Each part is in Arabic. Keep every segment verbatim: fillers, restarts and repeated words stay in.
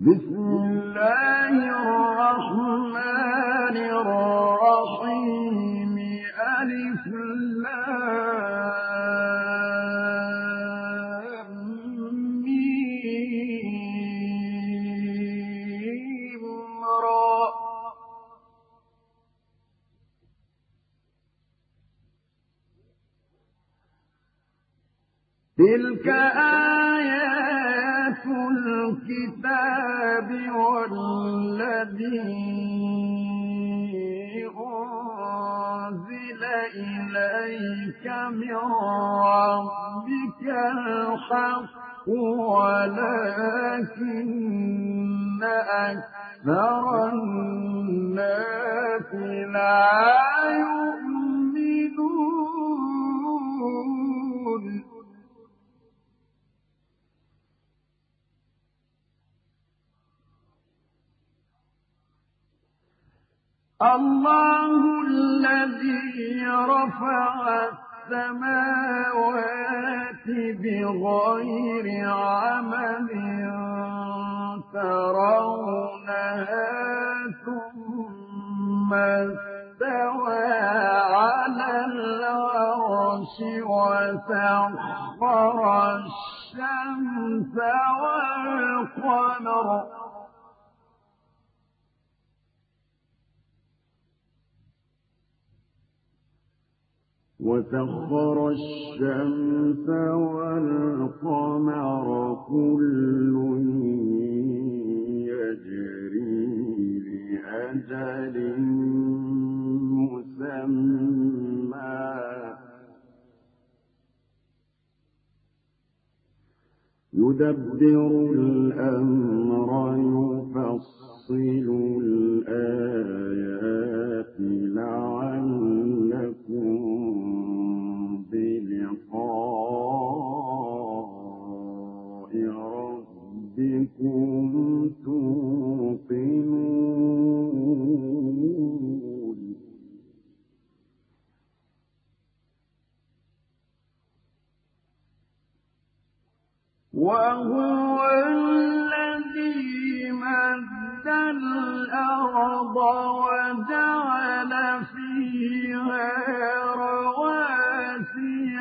بسم الله الرحمن الرحيم ألف لام ميم را تلك آيات الكتاب والذي أنزل إليك من ربك الحق ولكن أكثر الناس لا يؤمنون الله الذي رفع السماوات بغير عمد ترونها ثم استوى على العرش وسخر الشمس والقمر وسخر الشمس والقمر كل يجري لأجل مسمى يدبر الأمر يفصل الآيات لعلكم بلقاء ربكم توقنون وهو الذي مد الأرض وجعل فيها رواسي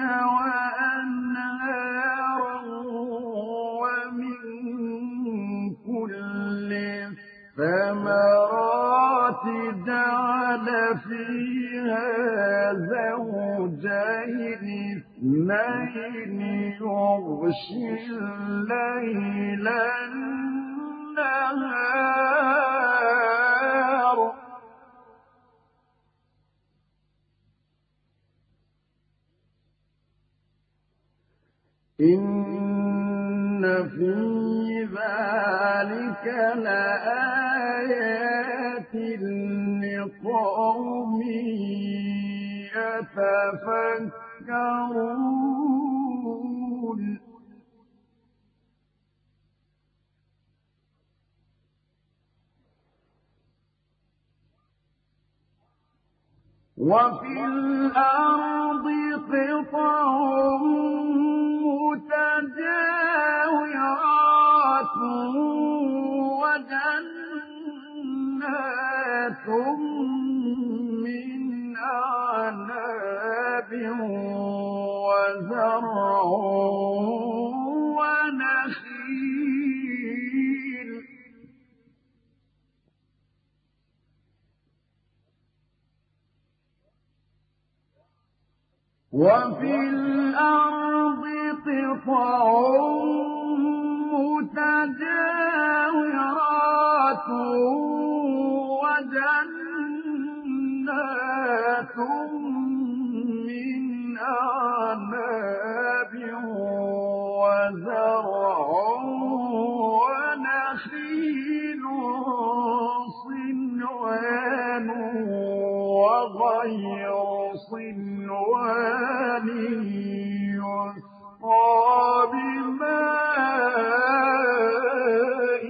وأنهارا ومن كل الثمرات جعل فيها زوجين اثنين يغشي الليل النهار إن في ذلك لآيات لقوم يتفكرون وفي الأرض قطع متجاورات وجنات من أعناب وزرع ونخيل وفي الأرض قطع متجاورات وجنات من أعناب وزرع ونخيل صنوان وغير صنوان يسقى بماء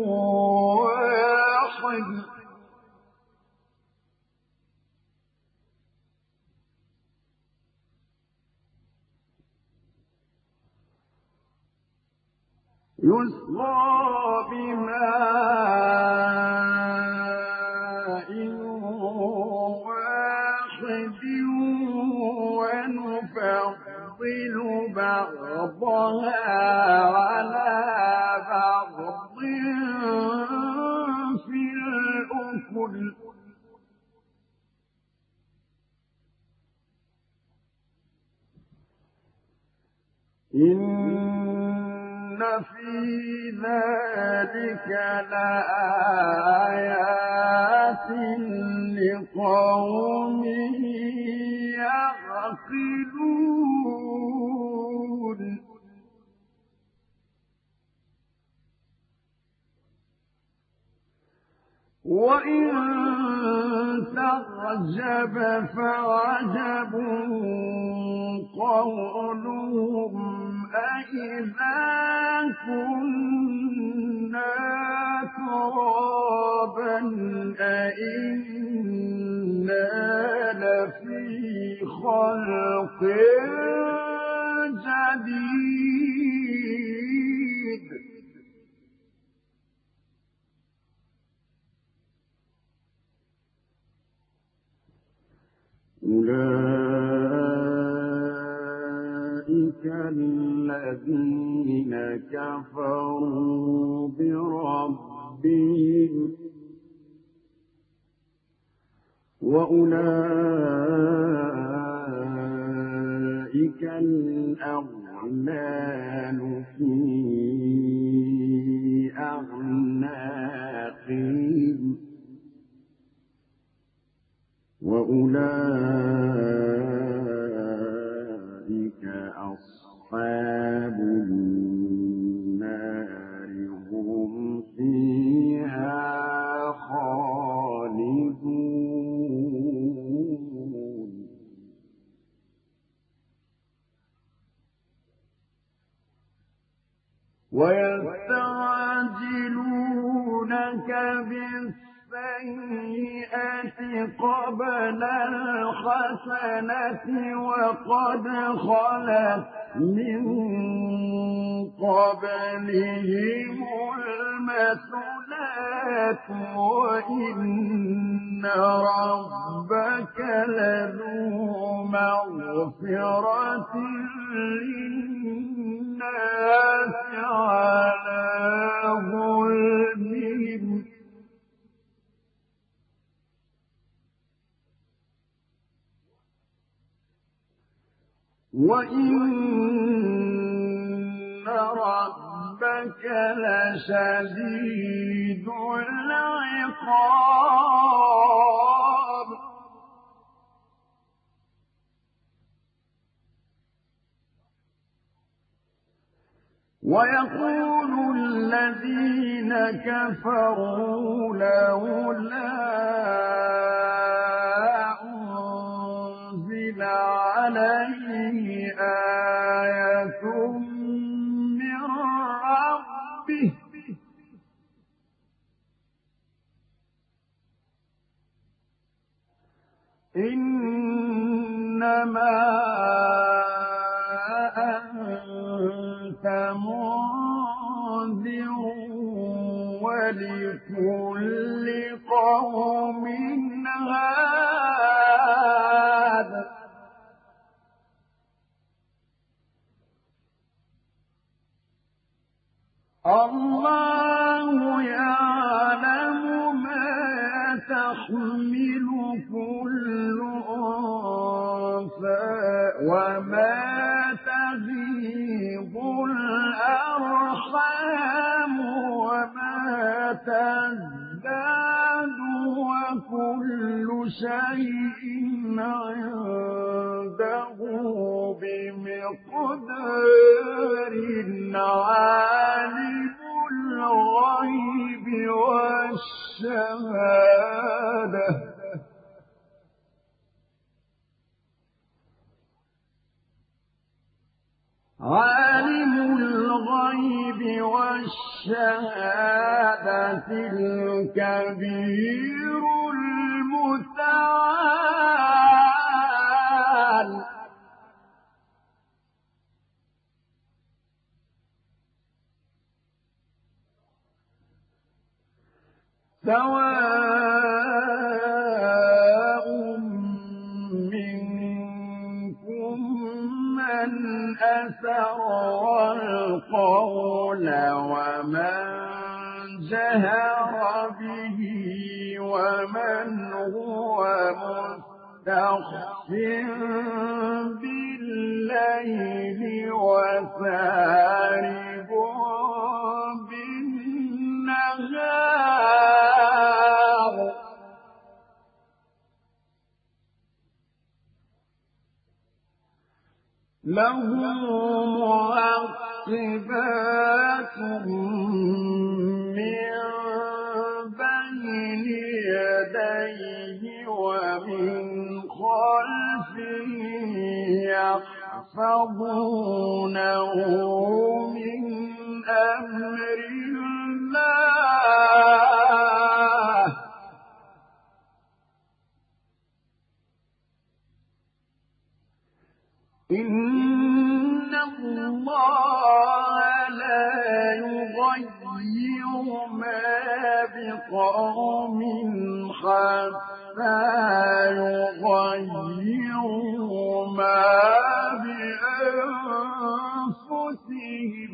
واحد يسقى بماء ذلك لآيات لقوم يعقلون وإن تعجب فعجب قولهم أإذا كنا ترابا أإنا لفي خلق جديد أولئك الذين كفروا بربهم وأولئك الأغلال في أعناقهم وأولئك أصحاب النار هم فيها خالدون ويستعجلونك بالسيئة قبل الحسنة وقد خلت من قبلهم المثلات وإن ربك لذو مغفرة للناس على ظلمهم وإن ربك لشديد العقاب ويقول الذين كفروا لولا أنزل عليه آية من ربه إنما أنت منذر ولكل قوم هاد الله يعلم ما تحمل كل أنثى وما تغيض الأرحام وما تزداد وكل شيء عنده بمقدار عالم الغيب والشهادة عالم الغيب والشهادة الكبير المتعال سواء منكم من أسر القول ومن جهر به ومن هو مستخف بالليل وسارب له معقبات من بين يديه ومن خلفه يحفظونه من أمر الله إن الله لا يغير ما بقوم حتى يغيروا ما بأنفسهم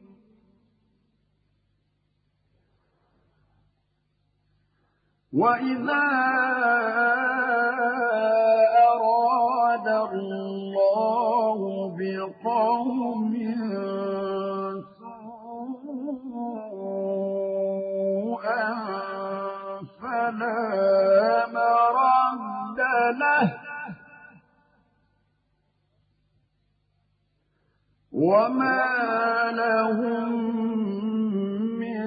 وإذا أراد الله بقوم سوءا فلا مرد له وما لهم من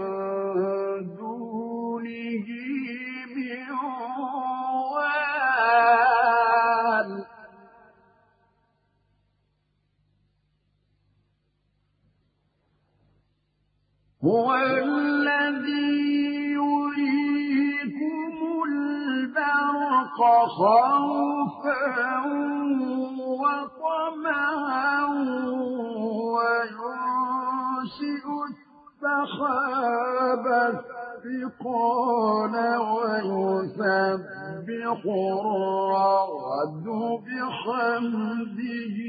دونه من وال هو الذي يريكم البرق خوفا وطمعا وينشئ السحاب الثقال ويسبح الرعد بحمده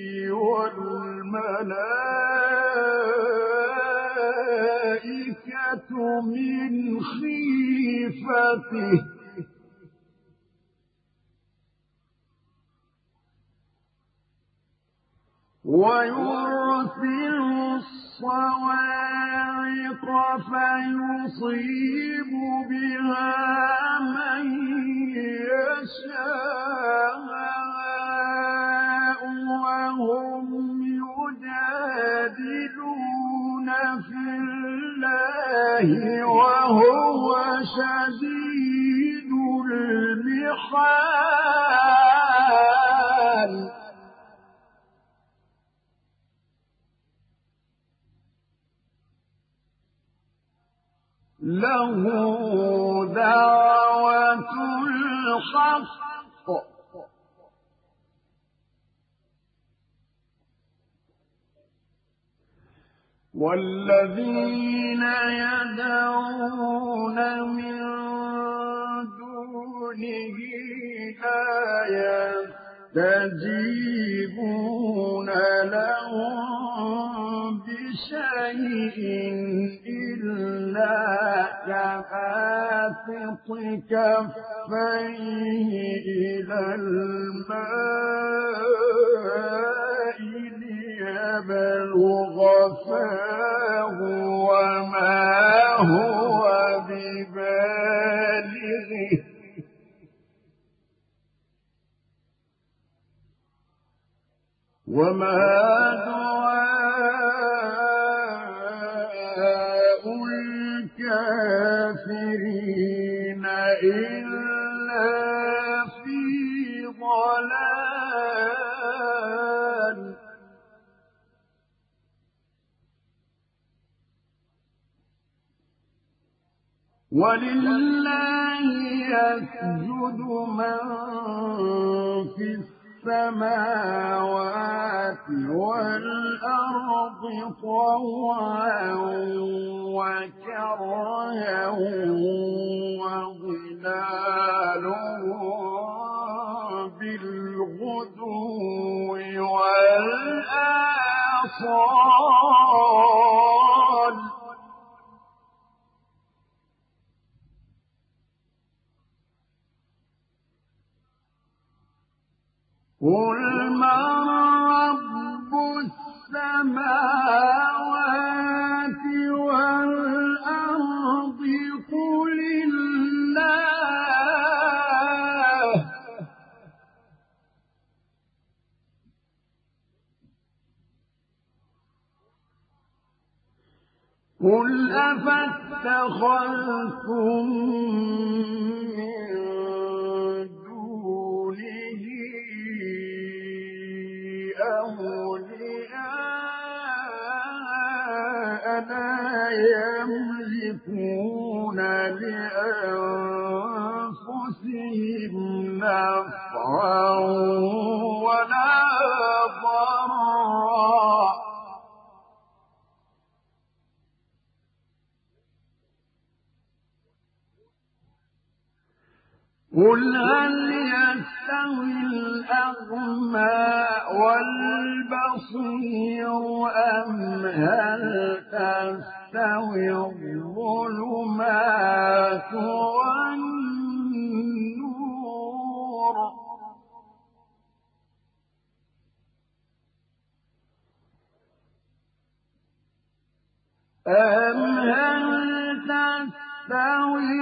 والملائكة من خيفته ويرسل الصواعق فيصيب بها من يشاء وهم يجادلون في الله وهو شديد المحال له دعوة الحق والذين يدعون من دونه لا يستجيبون لهم بشيء إلا كباسط كفيه إلى الماء ليبلغ فاه وما هو ببالغه وما دعاء الكافرين إلا في ضلال ولله يسجد من في السماوات والأرض طوعا وكرها وظلالهم بالغدو والآصال قل من رب السماوات والأرض قل الله اتخذتم من دونه أولياء لا يملكون لأنفسهم نفعا ولا ضرا قل هل يستوي الأعمى والبصير أم هل تستوي الظلمات والنور أم هل تستوي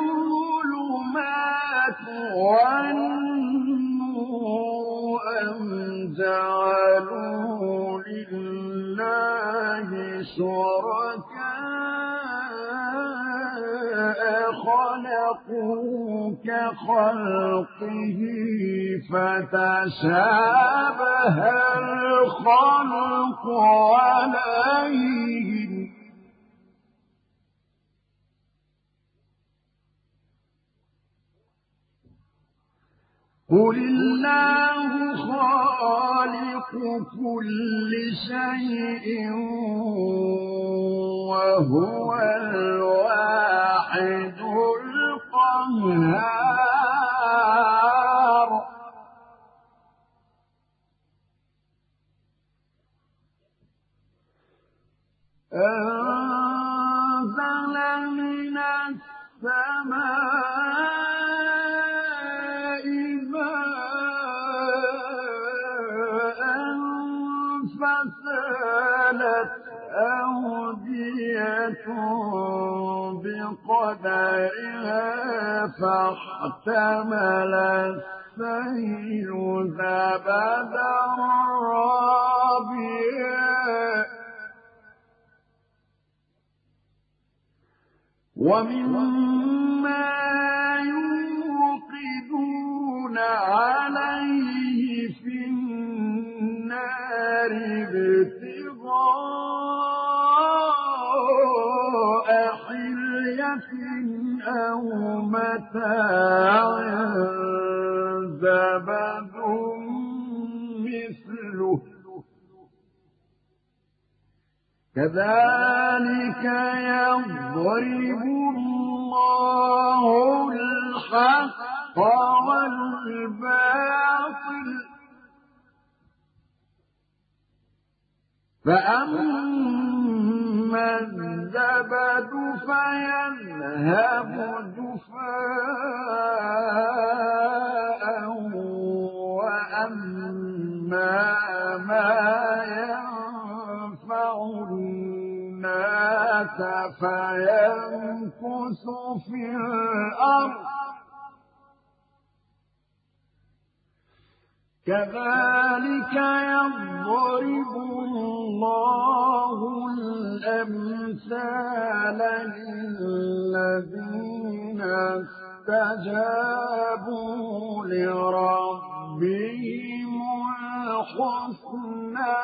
الظلمات والنور أم جعلوا لله شركاء خلقوا كخلقه فتشابه الخلق عليهم قل الله خالق كل شيء وهو الواحد القهار أنزل من السماء فسالت أودية بقدرها فاحتمل السيل زبدا رابيا ومما يوقدون عليه في النار ابتغاء حلية أو متاع زبد مثله كذلك يضرب الله الحق والباطل فأما الزبد فيذهب جفاء وأما ما ينفع الناس فيمكث في الأرض كذلك يضرب الله الأمثال للذين استجابوا لربهم الحسنى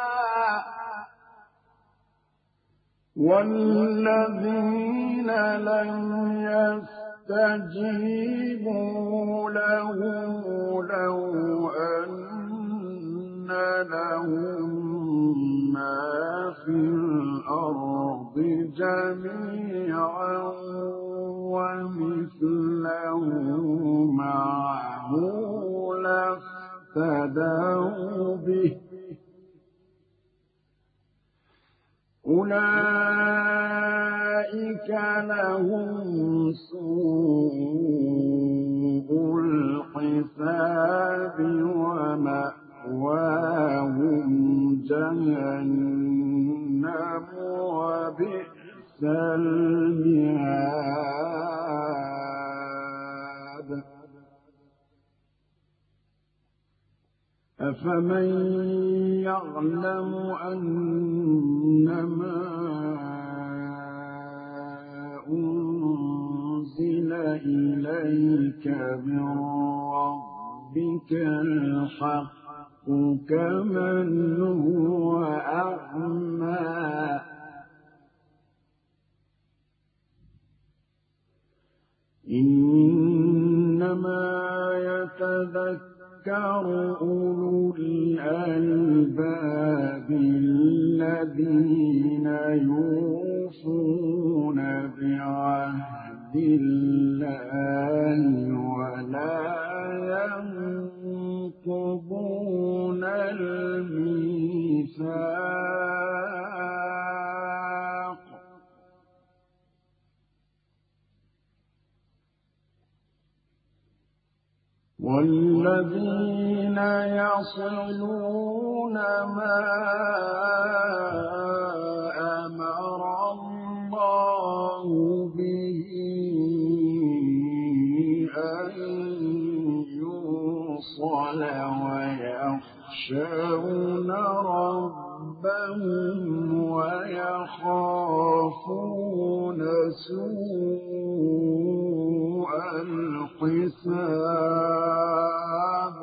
والذين لم يستجيبوا له لو أن لهم ما في الأرض جميعا ومثله معه لافتدوا به أولئك لهم سوء الحساب ومأواهم جهنم وبئس المهاد أفمن يعلم أنما أنزل إليك من ربك الحق كمن هو أعمى إنما يتذكر أولو الألباب الذين يوفون بعهد الله ولا ينقضون الميثاق والذين يصلون ما أمر الله به أن يوصل ويخشون ربهم ويخافون سوء الحساب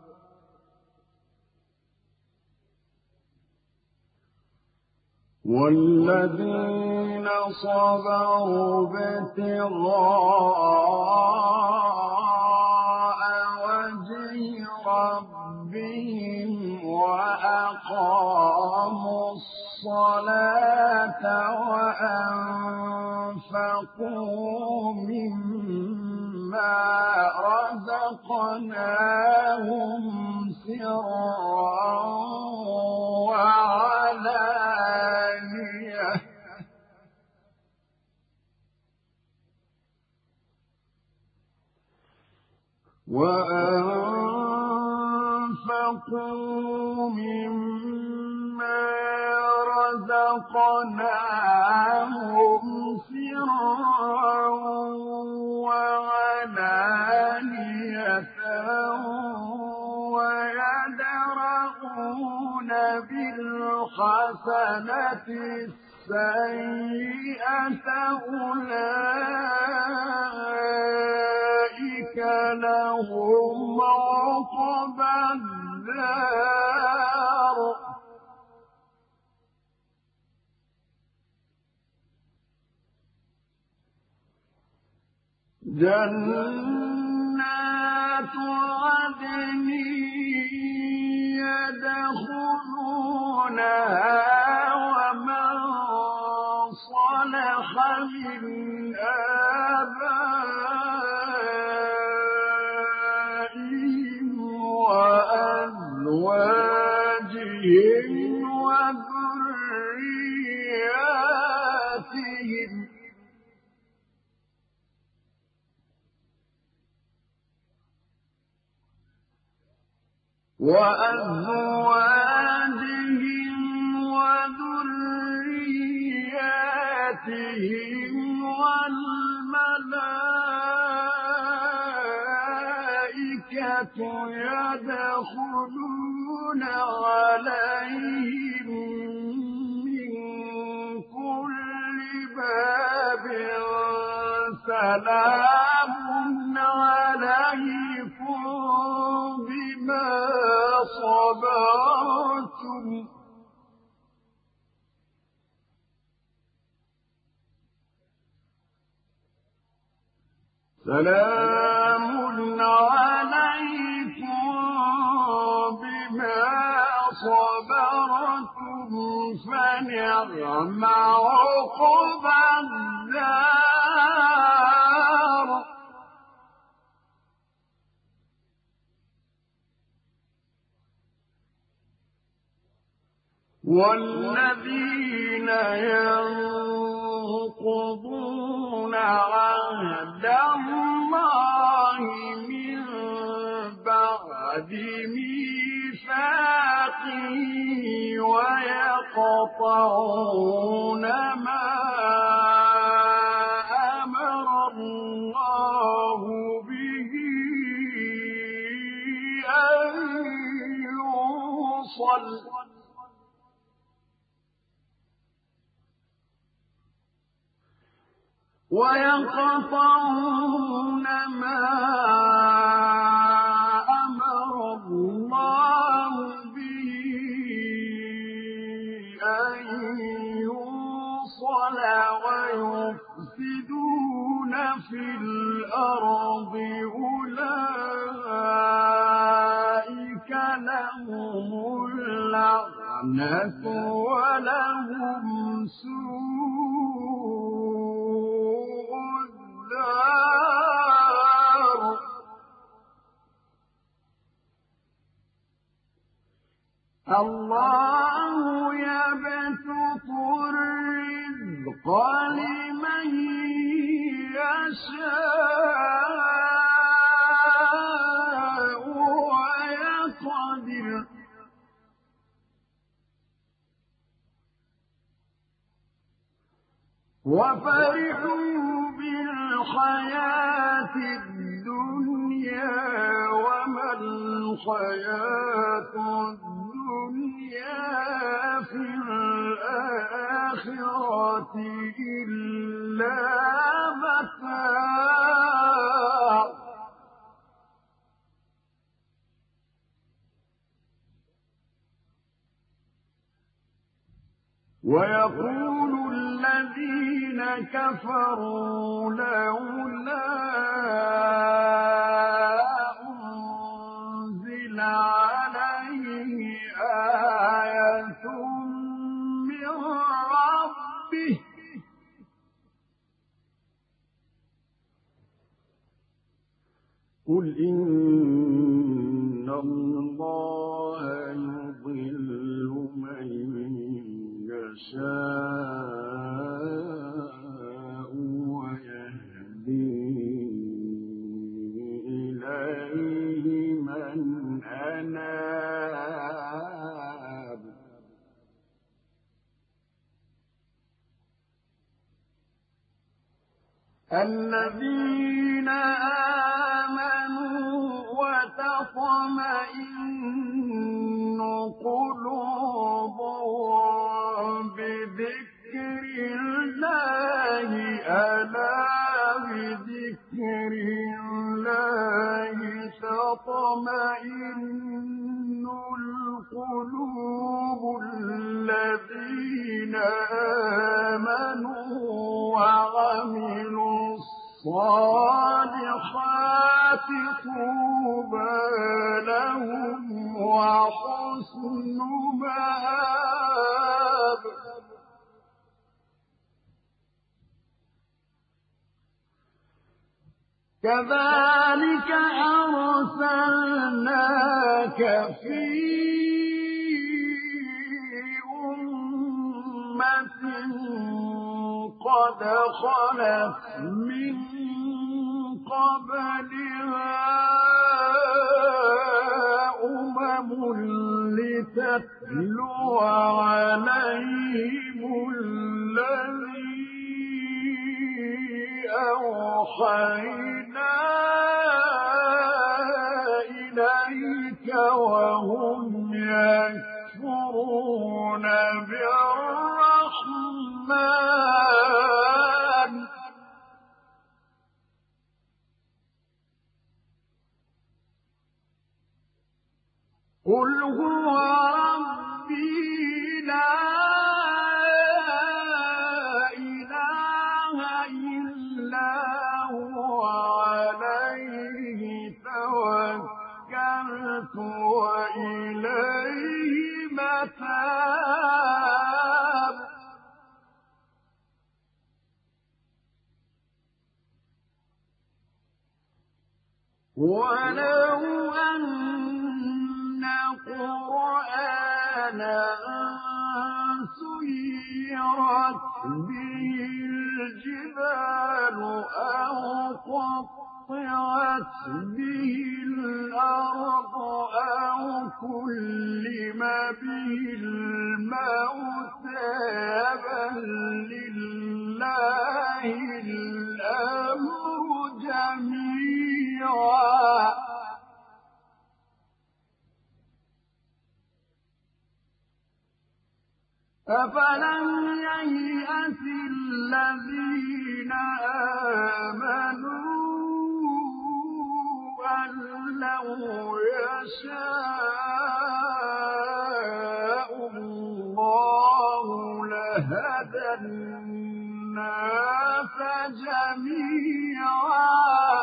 والذين صبروا ابتغاء وجه ربهم وأقاموا الصلاة وأنفقوا مما رزقناهم سرا وعلانية وأنفقوا مما رزقناهم سرا وعلانية ويدرؤون بالحسنة السيئة أولئك لهم عقبى الدار جنات عدن يدخلونها ومن صلح من آبائهم وأزواجهم وذرياتهم وأزواجهم وذرياتهم والملائكة يدخلون عليهم من كل باب سلام عليكم بما صبرتم سلام عليكم بما صبرتم فنعم عقبى الدار والذين ينقضون عهد الله من بعد ميثاقه ويقطعون ما أمر الله به أن يوصل ويقطعون ما أمر الله به أن يوصل ويفسدون في الأرض أولئك لهم اللعنة ولهم سوء الدار الله يبسط الرزق لمن يشاء ويقدر وفرحوا بالحياة الدنيا وما الحياة الدنيا في الآخرة إلا متاع ويقول الذين كفروا لولا أنزل عليه آية من ربه قل إن الله يضل من يشاء ويهدي إليه من أناب الذين آمنوا وتطمئن قلوبهم بذكر الله ألا بذكر الله تطمئن القلوب الذين آمنوا وعملوا الصالحات طوبى لهم وحسن مآب كذلك أرسلناك في أمة قد خلت من قبلها أمم لتتلو عليهم الذي أوحينا إليك وهم يكفرون بالرحمن قل هو ربي لا إله إلا هو عليه توكلت وإليه متاب ولو أن قرآنا سيرت به الجبال أو قطعت به الأرض أو كلم به الموتى بل لله الأمر جميعا أفلم ييأس الذين الذين آمنوا أن لو يشاء الله لهدى الناس جميعا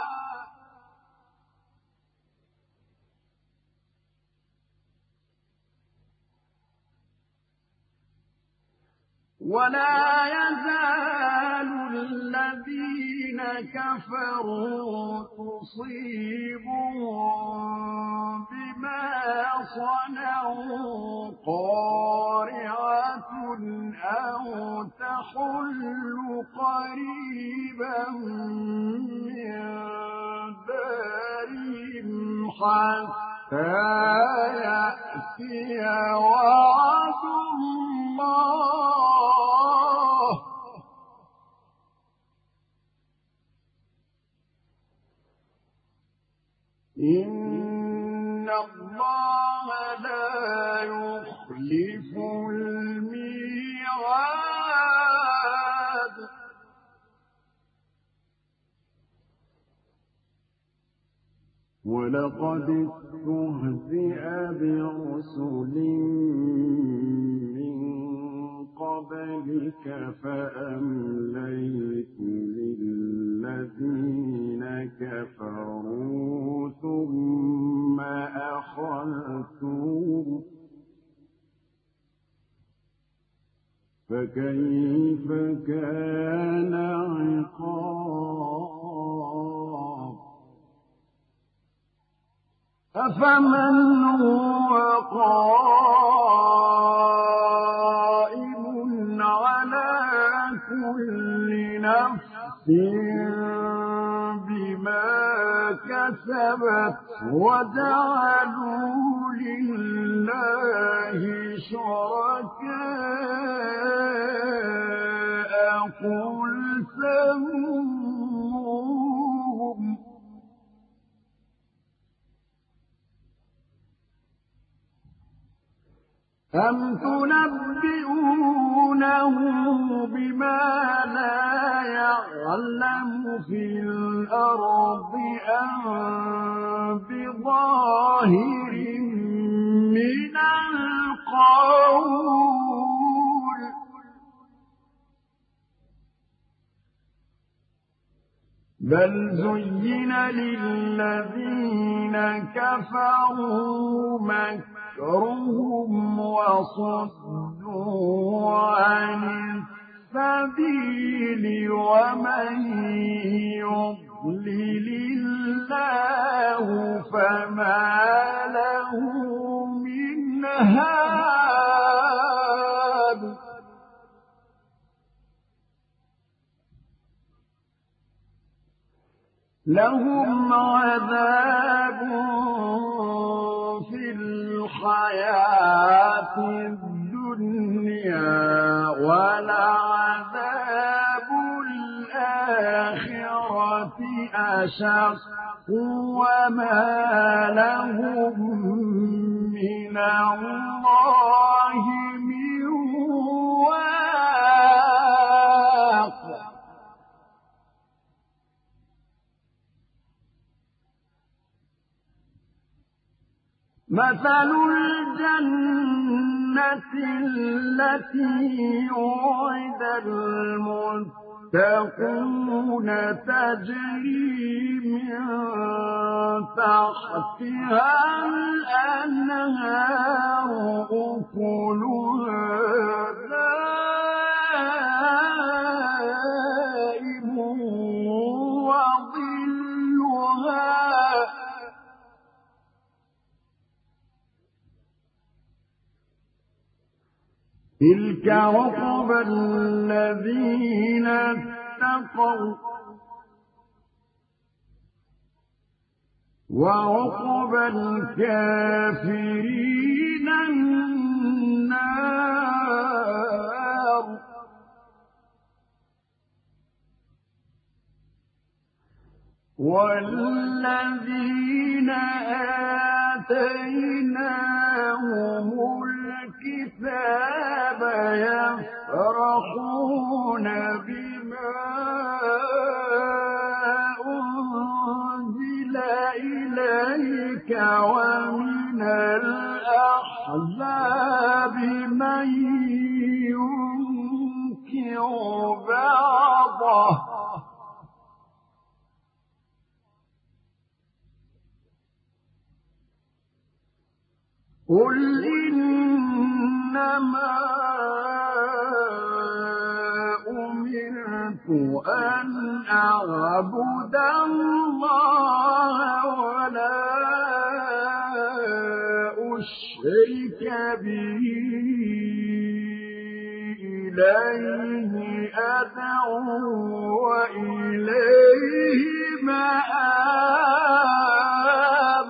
ولا يزال الذين كفروا تصيبهم بما صنعوا قارعة أو تحل قريبا من دارهم حتى يأتي وعد الله إن الله لا يخلف الميعاد ولقد استهزئ برسل من قبلك فأمليت للذين كفروا ثم أخذتهم فكيف كان عقاب أفمن هو قائم على كل نفس بما كسبت وجعلوا لله شركاء قل سموهم أم تنبئونه بما لا يعلم في الأرض أم بظاهر من القول بل زين للذين كفروا مكرهم وصدوا عن السبيل ومن يضلل الله فما له من هاد لهم عذاب في الحياة الدنيا ولعذاب الآخرة أشق وما لهم من الله من واق مثل الجنة التي وعد المتقون تجري من تحتها الأنهار أكلها دائم وظلها تلك عقبى الذين اتقوا وعقبى الكافرين النار والذين آتيناهم الكتاب يفرحون بما ومن الأحزاب من ينكر بعضه قل إنما أمرت أن أعبد الله ولا أشرك به إليه أدعو وإليه مآب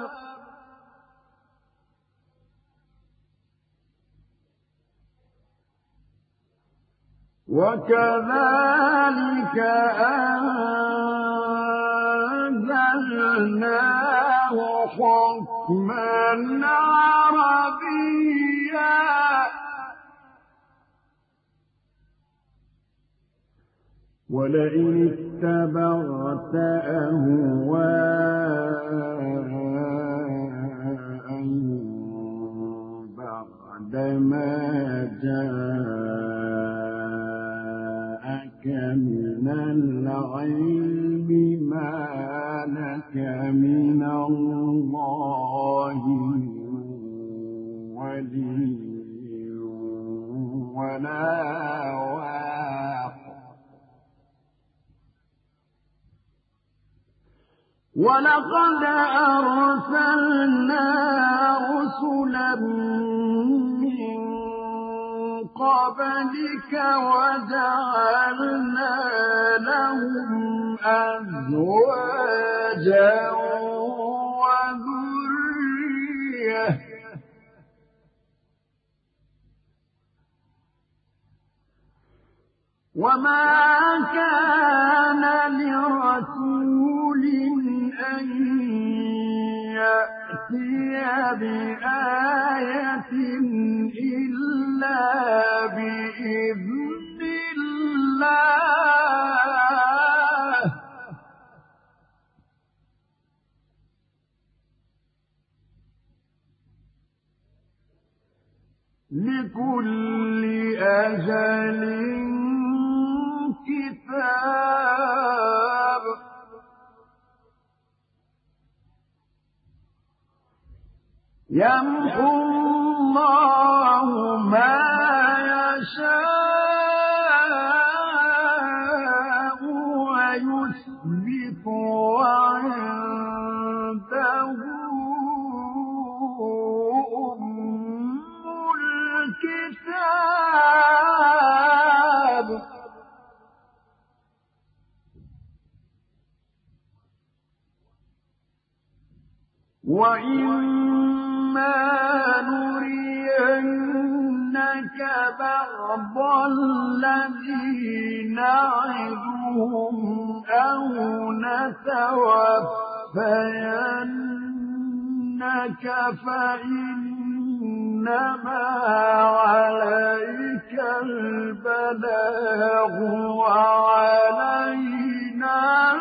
وكذلك أنزلناه حكما عربيا ولئن اتبعت أهواءهم بعدما جاءك من العلم ما لك من الله ولي ولا واق ولقد أرسلنا رسلا من قبلك وجعلنا لهم أزواجا وذرية وما كان لرسول أن يأتي بآية إلا بإذن الله لكل أجل كتاب يمحو الله ما يشاء ويثبت وعنده أم الكتاب وإما نرينك بعض الذي نعدهم أو نتوفينك فإنما عليك البلاغ وعلينا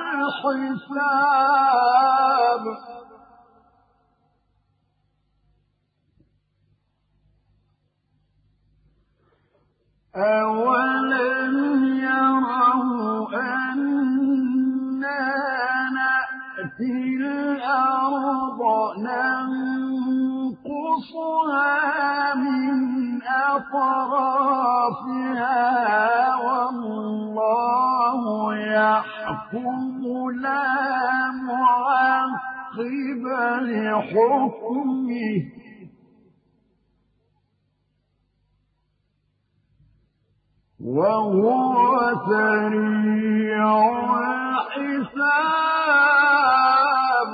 الحساب أولم يروا أنا نأتي الأرض ننقصها من أطرافها والله يحكم لا معقب لحكمه وهو سريع الحساب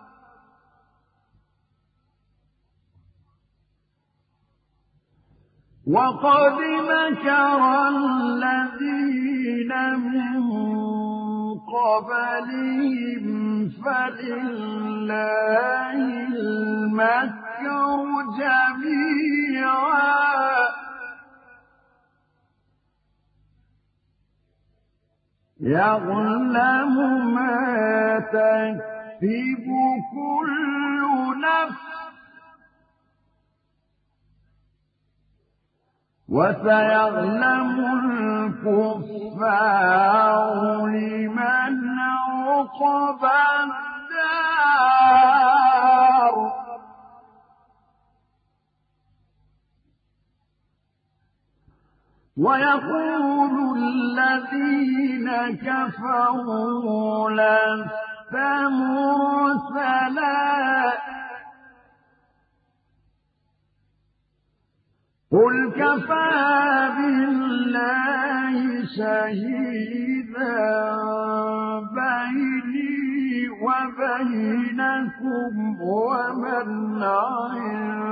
وقد مكر الذين من قبلهم فلله المكر جميعا يعلم ما تكسب كل نفس وسيعلم الكفار لمن عقبى الدار ويقول الذين كفروا لست مرسلا قل كفى بالله شهيدا بيني وبينكم ومن عنده